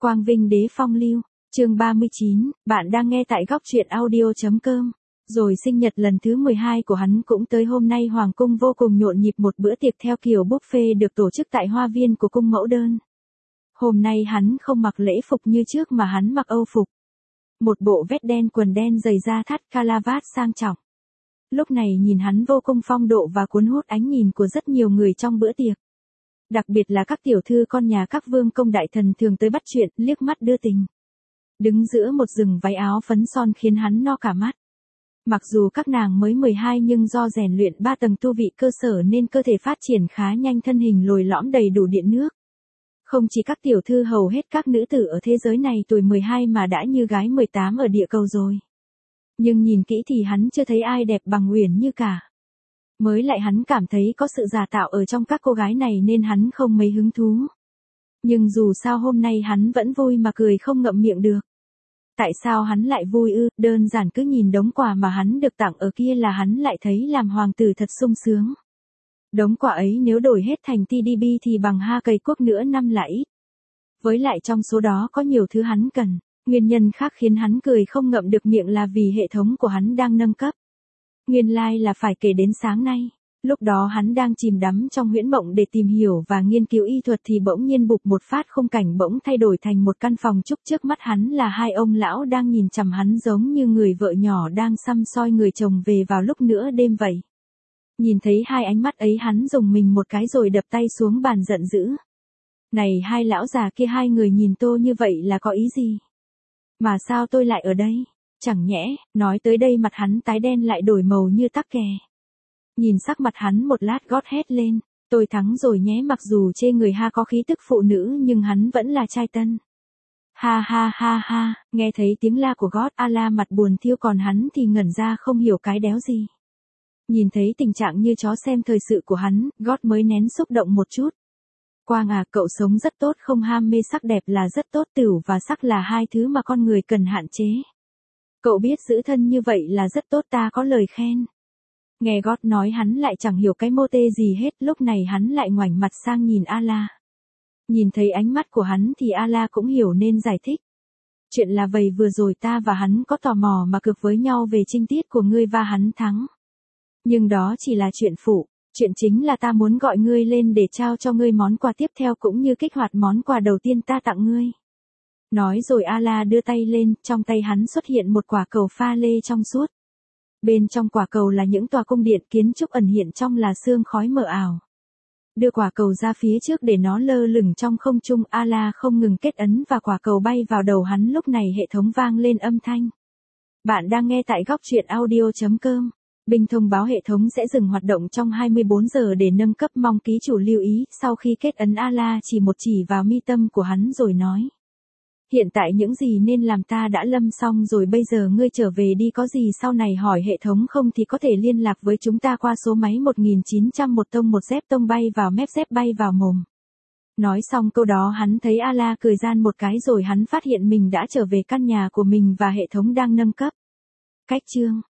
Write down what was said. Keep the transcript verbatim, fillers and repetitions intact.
Quang Vinh Đế Phong Lưu, chương ba mươi chín, bạn đang nghe tại góc truyện audio.com. Rồi sinh nhật lần thứ mười hai của hắn cũng tới. Hôm nay Hoàng cung vô cùng nhộn nhịp, một bữa tiệc theo kiểu buffet được tổ chức tại hoa viên của cung mẫu đơn. Hôm nay hắn không mặc lễ phục như trước mà hắn mặc âu phục. Một bộ vest đen, quần đen, giày da thắt, calavat sang trọng. Lúc này nhìn hắn vô cùng phong độ và cuốn hút ánh nhìn của rất nhiều người trong bữa tiệc. Đặc biệt là các tiểu thư con nhà các vương công đại thần thường tới bắt chuyện, liếc mắt đưa tình. Đứng giữa một rừng váy áo phấn son khiến hắn no cả mắt. Mặc dù các nàng mới mười hai nhưng do rèn luyện ba tầng tu vị cơ sở nên cơ thể phát triển khá nhanh, thân hình lồi lõm đầy đủ điện nước. Không chỉ các tiểu thư, hầu hết các nữ tử ở thế giới này tuổi mười hai mà đã như gái mười tám ở địa cầu rồi. Nhưng nhìn kỹ thì hắn chưa thấy ai đẹp bằng Uyển Như cả. Mới lại hắn cảm thấy có sự giả tạo ở trong các cô gái này nên hắn không mấy hứng thú. Nhưng dù sao hôm nay hắn vẫn vui mà cười không ngậm miệng được. Tại sao hắn lại vui ư? Đơn giản cứ nhìn đống quà mà hắn được tặng ở kia là hắn lại thấy làm hoàng tử thật sung sướng. Đống quà ấy nếu đổi hết thành tê đê bê thì bằng ha cây quốc nữa năm là ít. Với lại trong số đó có nhiều thứ hắn cần. Nguyên nhân khác khiến hắn cười không ngậm được miệng là vì hệ thống của hắn đang nâng cấp. Nguyên lai like là phải kể đến sáng nay. Lúc đó hắn đang chìm đắm trong huyễn mộng để tìm hiểu và nghiên cứu y thuật thì bỗng nhiên bụp một phát, khung cảnh bỗng thay đổi thành một căn phòng trúc. Trước mắt hắn là hai ông lão đang nhìn chằm hắn giống như người vợ nhỏ đang săm soi người chồng về vào lúc nửa đêm vậy. Nhìn thấy hai ánh mắt ấy hắn rùng mình một cái rồi đập tay xuống bàn giận dữ. Này hai lão già kia, hai người nhìn tôi như vậy là có ý gì? Mà sao tôi lại ở đây? Chẳng nhẽ, nói tới đây mặt hắn tái đen lại đổi màu như tắc kè. Nhìn sắc mặt hắn một lát gót hét lên, tôi thắng rồi nhé. Mặc dù chê người ha có khí tức phụ nữ nhưng hắn vẫn là trai tân. Ha ha ha ha, nghe thấy tiếng la của gót, A-la mặt buồn thiêu còn hắn thì ngẩn ra không hiểu cái đéo gì. Nhìn thấy tình trạng như chó xem thời sự của hắn, gót mới nén xúc động một chút. Quang à, cậu sống rất tốt, không ham mê sắc đẹp là rất tốt, tửu và sắc là hai thứ mà con người cần hạn chế. Cậu biết giữ thân như vậy là rất tốt, ta có lời khen. Nghe gót nói hắn lại chẳng hiểu cái mô tê gì hết, lúc này hắn lại ngoảnh mặt sang nhìn A-la. Nhìn thấy ánh mắt của hắn thì A-la cũng hiểu nên giải thích. Chuyện là vậy, vừa rồi ta và hắn có tò mò mà cược với nhau về chinh tiết của ngươi và hắn thắng. Nhưng đó chỉ là chuyện phụ, chuyện chính là ta muốn gọi ngươi lên để trao cho ngươi món quà tiếp theo cũng như kích hoạt món quà đầu tiên ta tặng ngươi. Nói rồi A-la đưa tay lên, trong tay hắn xuất hiện một quả cầu pha lê trong suốt. Bên trong quả cầu là những tòa cung điện, kiến trúc ẩn hiện trong là sương khói mờ ảo. Đưa quả cầu ra phía trước để nó lơ lửng trong không trung, A-la không ngừng kết ấn và quả cầu bay vào đầu hắn. Lúc này hệ thống vang lên âm thanh. Bạn đang nghe tại góc truyện audio.com. Bình thông báo hệ thống sẽ dừng hoạt động trong hai mươi bốn giờ để nâng cấp, mong ký chủ lưu ý. Sau khi kết ấn, A-la chỉ một chỉ vào mi tâm của hắn rồi nói. Hiện tại những gì nên làm ta đã lâm xong rồi, bây giờ ngươi trở về đi, có gì sau này hỏi hệ thống không thì có thể liên lạc với chúng ta qua số máy một nghìn chín trăm một tông một dép tông bay vào mép, dép bay vào mồm. Nói xong câu đó hắn thấy A-la cười gian một cái rồi hắn phát hiện mình đã trở về căn nhà của mình và hệ thống đang nâng cấp. Cách chương